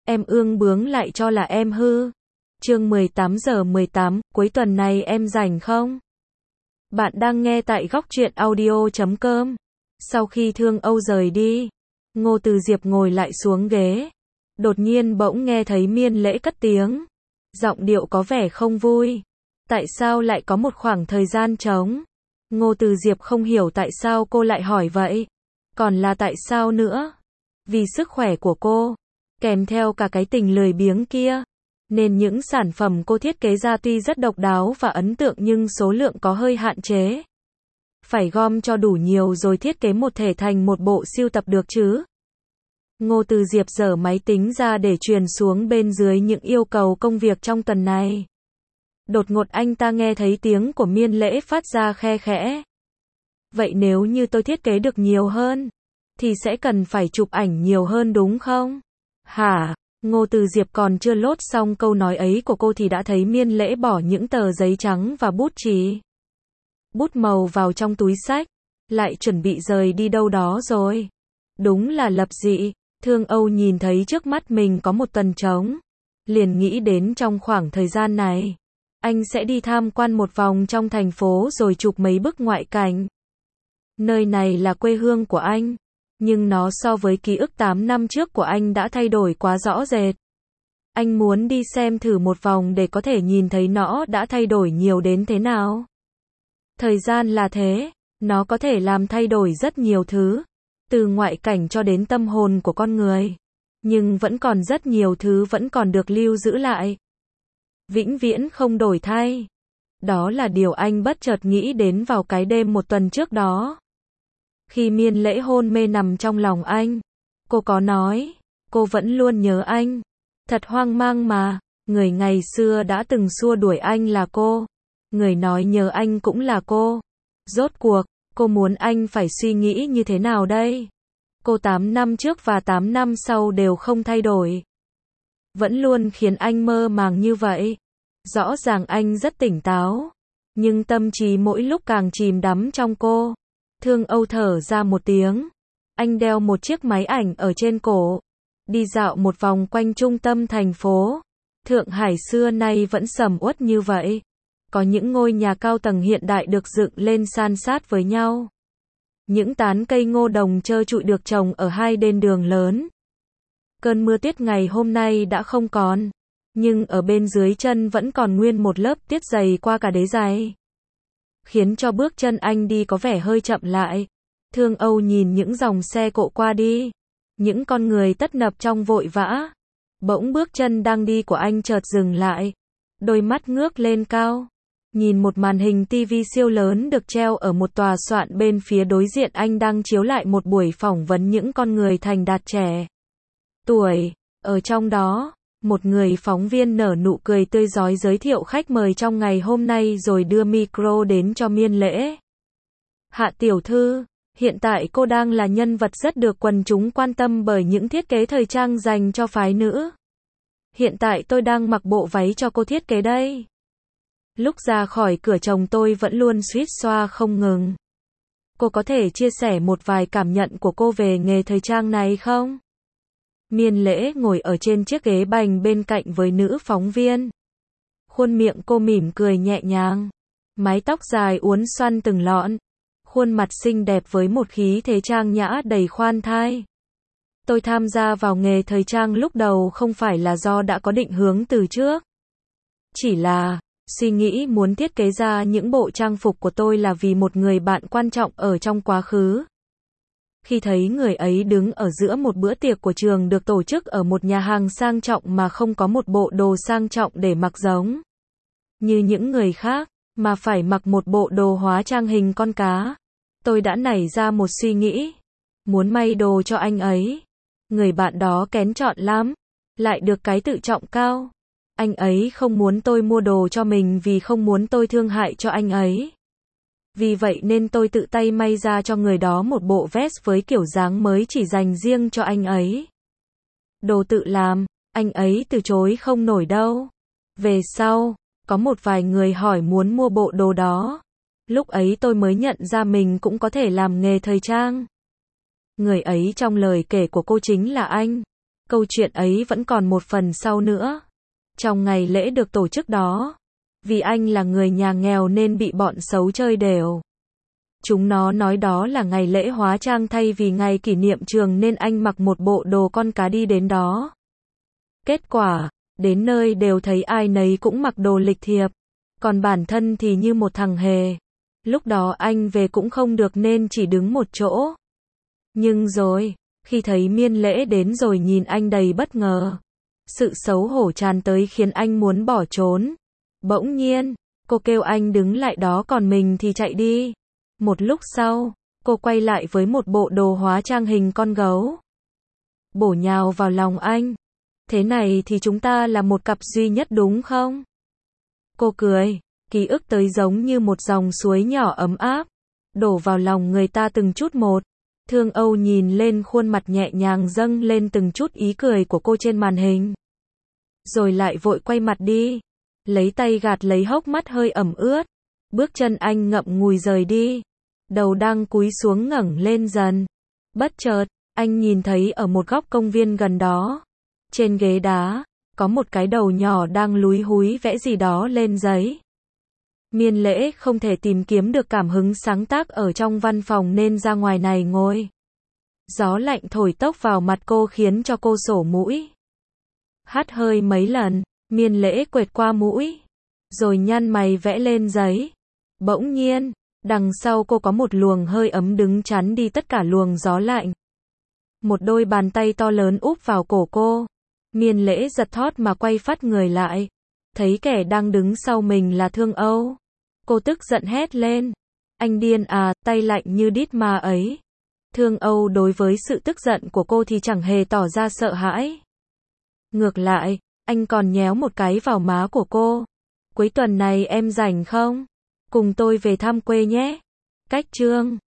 em ương bướng lại cho là em hư. Chương 18:18, cuối tuần này em rảnh không? Bạn đang nghe tại góc truyện audio.com. Sau khi Thương Âu rời đi, Ngô Từ Diệp ngồi lại xuống ghế. Đột nhiên bỗng nghe thấy Miên Lễ cất tiếng. Giọng điệu có vẻ không vui. Tại sao lại có một khoảng thời gian trống? Ngô Từ Diệp không hiểu tại sao cô lại hỏi vậy. Còn là tại sao nữa? Vì sức khỏe của cô, kèm theo cả cái tình lười biếng kia, nên những sản phẩm cô thiết kế ra tuy rất độc đáo và ấn tượng nhưng số lượng có hơi hạn chế. Phải gom cho đủ nhiều rồi thiết kế một thể thành một bộ sưu tập được chứ. Ngô Từ Diệp giở máy tính ra để truyền xuống bên dưới những yêu cầu công việc trong tuần này. Đột ngột anh ta nghe thấy tiếng của Miên Lễ phát ra khe khẽ. Vậy nếu như tôi thiết kế được nhiều hơn, thì sẽ cần phải chụp ảnh nhiều hơn đúng không? Hả? Ngô Từ Diệp còn chưa lốt xong câu nói ấy của cô thì đã thấy Miên Lễ bỏ những tờ giấy trắng và bút chì, bút màu vào trong túi xách, lại chuẩn bị rời đi đâu đó rồi. Đúng là lập dị. Thương Âu nhìn thấy trước mắt mình có một tuần trống, liền nghĩ đến trong khoảng thời gian này, anh sẽ đi tham quan một vòng trong thành phố rồi chụp mấy bức ngoại cảnh. Nơi này là quê hương của anh, nhưng nó so với ký ức 8 năm trước của anh đã thay đổi quá rõ rệt. Anh muốn đi xem thử một vòng để có thể nhìn thấy nó đã thay đổi nhiều đến thế nào. Thời gian là thế, nó có thể làm thay đổi rất nhiều thứ, từ ngoại cảnh cho đến tâm hồn của con người. Nhưng vẫn còn rất nhiều thứ vẫn còn được lưu giữ lại, vĩnh viễn không đổi thay. Đó là điều anh bất chợt nghĩ đến vào cái đêm một tuần trước đó. Khi Miên Lễ hôn mê nằm trong lòng anh, cô có nói, cô vẫn luôn nhớ anh. Thật hoang mang mà, người ngày xưa đã từng xua đuổi anh là cô. Người nói nhớ anh cũng là cô. Rốt cuộc, cô muốn anh phải suy nghĩ như thế nào đây? Cô 8 năm trước và 8 năm sau đều không thay đổi. Vẫn luôn khiến anh mơ màng như vậy. Rõ ràng anh rất tỉnh táo, nhưng tâm trí mỗi lúc càng chìm đắm trong cô. Thương Âu thở ra một tiếng. Anh đeo một chiếc máy ảnh ở trên cổ, đi dạo một vòng quanh trung tâm thành phố. Thượng Hải xưa nay vẫn sầm uất như vậy. Có những ngôi nhà cao tầng hiện đại được dựng lên san sát với nhau. Những tán cây ngô đồng trơ trụi được trồng ở hai bên đường lớn. Cơn mưa tuyết ngày hôm nay đã không còn, nhưng ở bên dưới chân vẫn còn nguyên một lớp tuyết dày qua cả đế giày, khiến cho bước chân anh đi có vẻ hơi chậm lại. Thương Âu nhìn những dòng xe cộ qua đi, những con người tấp nập trong vội vã. Bỗng bước chân đang đi của anh chợt dừng lại, đôi mắt ngước lên cao, nhìn một màn hình TV siêu lớn được treo ở một tòa soạn bên phía đối diện. Anh đang chiếu lại một buổi phỏng vấn những con người thành đạt trẻ tuổi. Ở trong đó, một người phóng viên nở nụ cười tươi rói giới thiệu khách mời trong ngày hôm nay rồi đưa micro đến cho Miên Lễ. Hạ tiểu thư, hiện tại cô đang là nhân vật rất được quần chúng quan tâm bởi những thiết kế thời trang dành cho phái nữ. Hiện tại tôi đang mặc bộ váy cho cô thiết kế đây. Lúc ra khỏi cửa chồng tôi vẫn luôn suýt xoa không ngừng. Cô có thể chia sẻ một vài cảm nhận của cô về nghề thời trang này không? Miên Lễ ngồi ở trên chiếc ghế bành bên cạnh với nữ phóng viên. Khuôn miệng cô mỉm cười nhẹ nhàng, mái tóc dài uốn xoăn từng lọn, khuôn mặt xinh đẹp với một khí thế trang nhã đầy khoan thai. Tôi tham gia vào nghề thời trang lúc đầu không phải là do đã có định hướng từ trước. Chỉ là, suy nghĩ muốn thiết kế ra những bộ trang phục của tôi là vì một người bạn quan trọng ở trong quá khứ. Khi thấy người ấy đứng ở giữa một bữa tiệc của trường được tổ chức ở một nhà hàng sang trọng mà không có một bộ đồ sang trọng để mặc giống như những người khác, mà phải mặc một bộ đồ hóa trang hình con cá, tôi đã nảy ra một suy nghĩ, muốn may đồ cho anh ấy. Người bạn đó kén chọn lắm, lại được cái tự trọng cao. Anh ấy không muốn tôi mua đồ cho mình vì không muốn tôi thương hại cho anh ấy. Vì vậy nên tôi tự tay may ra cho người đó một bộ vest với kiểu dáng mới chỉ dành riêng cho anh ấy. Đồ tự làm, anh ấy từ chối không nổi đâu. Về sau, có một vài người hỏi muốn mua bộ đồ đó. Lúc ấy tôi mới nhận ra mình cũng có thể làm nghề thời trang. Người ấy trong lời kể của cô chính là anh. Câu chuyện ấy vẫn còn một phần sau nữa. Trong ngày lễ được tổ chức đó, vì anh là người nhà nghèo nên bị bọn xấu chơi đều. Chúng nó nói đó là ngày lễ hóa trang thay vì ngày kỷ niệm trường nên anh mặc một bộ đồ con cá đi đến đó. Kết quả, đến nơi đều thấy ai nấy cũng mặc đồ lịch thiệp, còn bản thân thì như một thằng hề. Lúc đó anh về cũng không được nên chỉ đứng một chỗ. Nhưng rồi, khi thấy Miên Lễ đến rồi nhìn anh đầy bất ngờ. Sự xấu hổ tràn tới khiến anh muốn bỏ trốn. Bỗng nhiên, cô kêu anh đứng lại đó còn mình thì chạy đi. Một lúc sau, cô quay lại với một bộ đồ hóa trang hình con gấu. Bổ nhào vào lòng anh. Thế này thì chúng ta là một cặp duy nhất đúng không? Cô cười, ký ức tới giống như một dòng suối nhỏ ấm áp, đổ vào lòng người ta từng chút một. Thương Âu nhìn lên khuôn mặt nhẹ nhàng dâng lên từng chút ý cười của cô trên màn hình. Rồi lại vội quay mặt đi, lấy tay gạt lấy hốc mắt hơi ẩm ướt. Bước chân anh ngậm ngùi rời đi, đầu đang cúi xuống ngẩng lên dần. Bất chợt, anh nhìn thấy ở một góc công viên gần đó, trên ghế đá, có một cái đầu nhỏ đang lúi húi vẽ gì đó lên giấy. Miên Lễ không thể tìm kiếm được cảm hứng sáng tác ở trong văn phòng nên ra ngoài này ngồi. Gió lạnh thổi tốc vào mặt cô khiến cho cô sổ mũi. Hắt hơi mấy lần, Miên Lễ quệt qua mũi, rồi nhăn mày vẽ lên giấy. Bỗng nhiên, đằng sau cô có một luồng hơi ấm đứng chắn đi tất cả luồng gió lạnh. Một đôi bàn tay to lớn úp vào cổ cô. Miên Lễ giật thót mà quay phắt người lại. Thấy kẻ đang đứng sau mình là Thương Âu. Cô tức giận hét lên. Anh điên à, tay lạnh như đít ma ấy. Thương Âu đối với sự tức giận của cô thì chẳng hề tỏ ra sợ hãi. Ngược lại, anh còn nhéo một cái vào má của cô. Cuối tuần này em rảnh không? Cùng tôi về thăm quê nhé. Cách chương